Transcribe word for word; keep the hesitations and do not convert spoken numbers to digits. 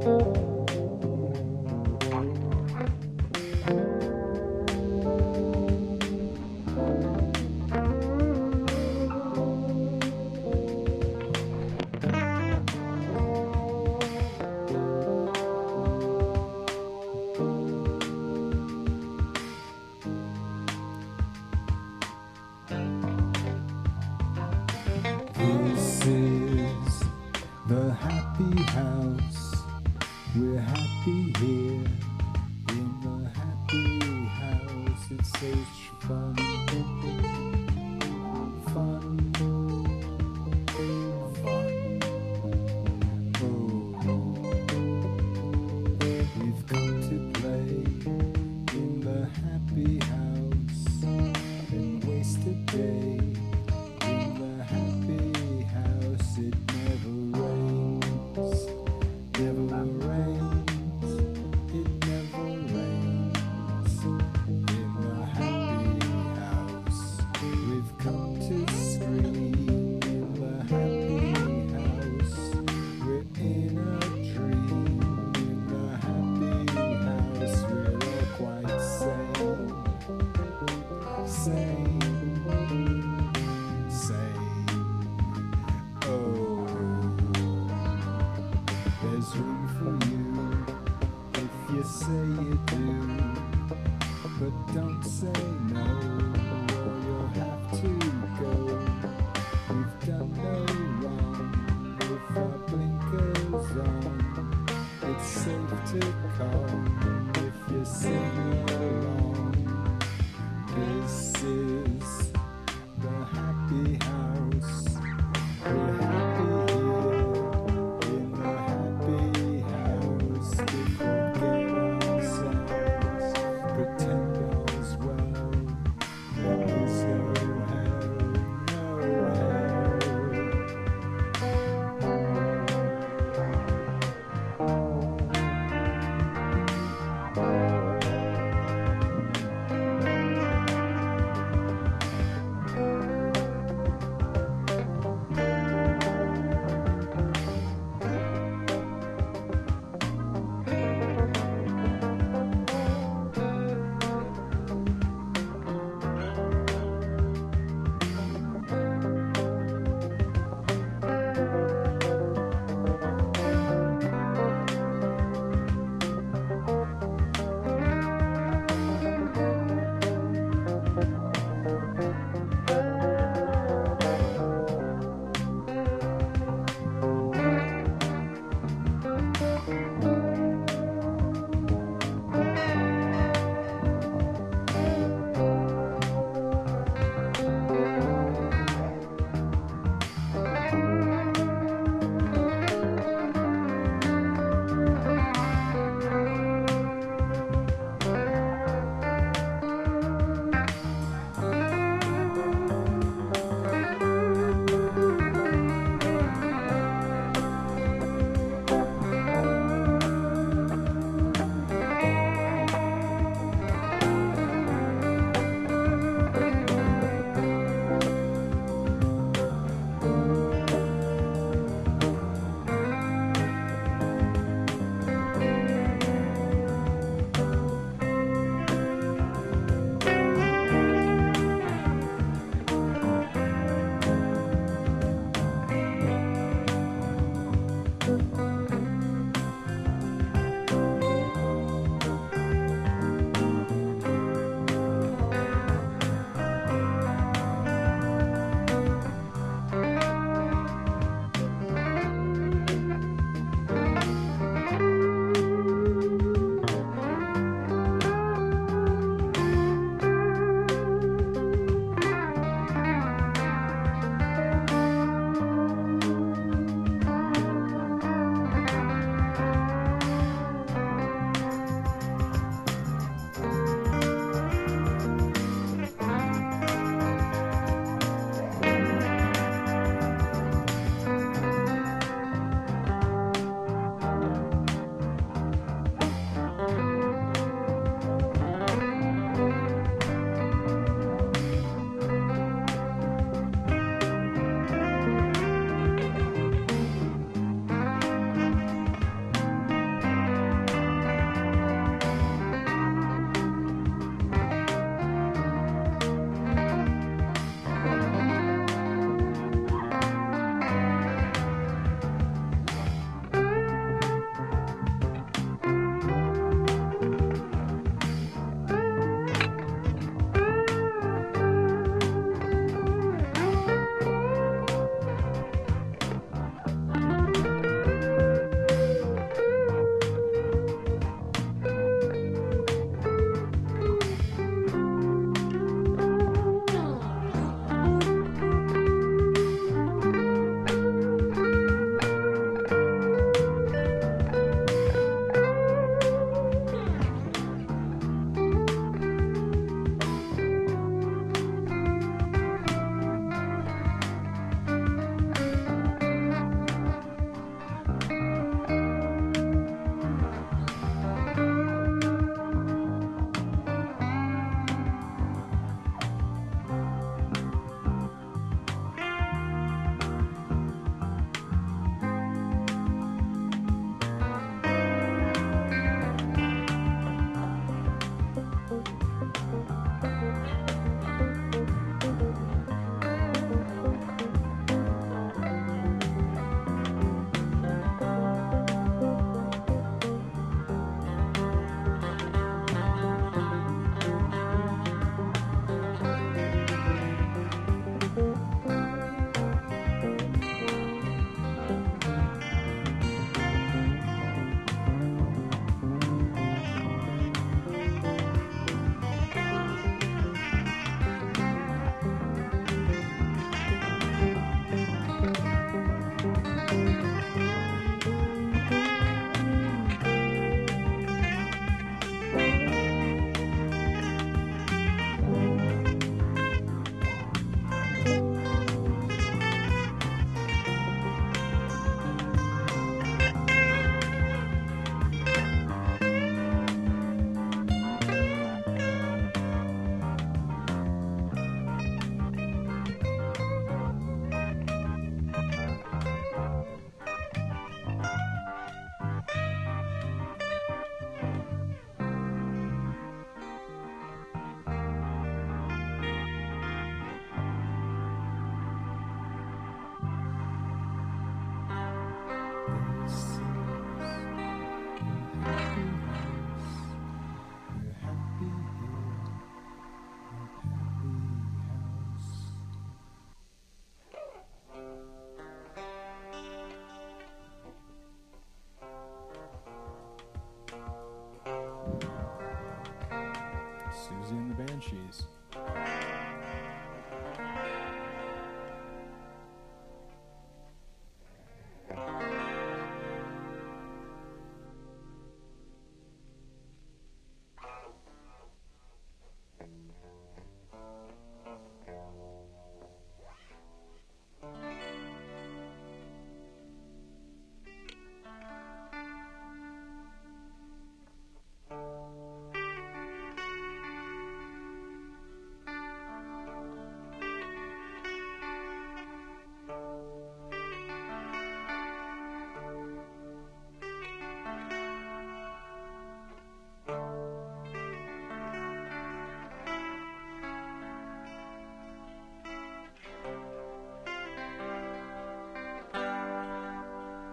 This is the happy house. We're happy here in the happy house. It's such fun, fun, fun. Oh, we've come to play in the happy house and waste a day. It never rains, never rains, it never rains in the happy house. We've come to scream in the happy house. We're in a dream in the happy house. We're all quite sane, sane, sane. There's room for you if you say you do, but don't say no or you'll have to go. We've done no wrong with our blinkers on. It's safe to come if you sing along. This is the happy house. We're happy here in the happy house. If we get ourselves, pretend all's well. There is no hell, no hell. Cheese.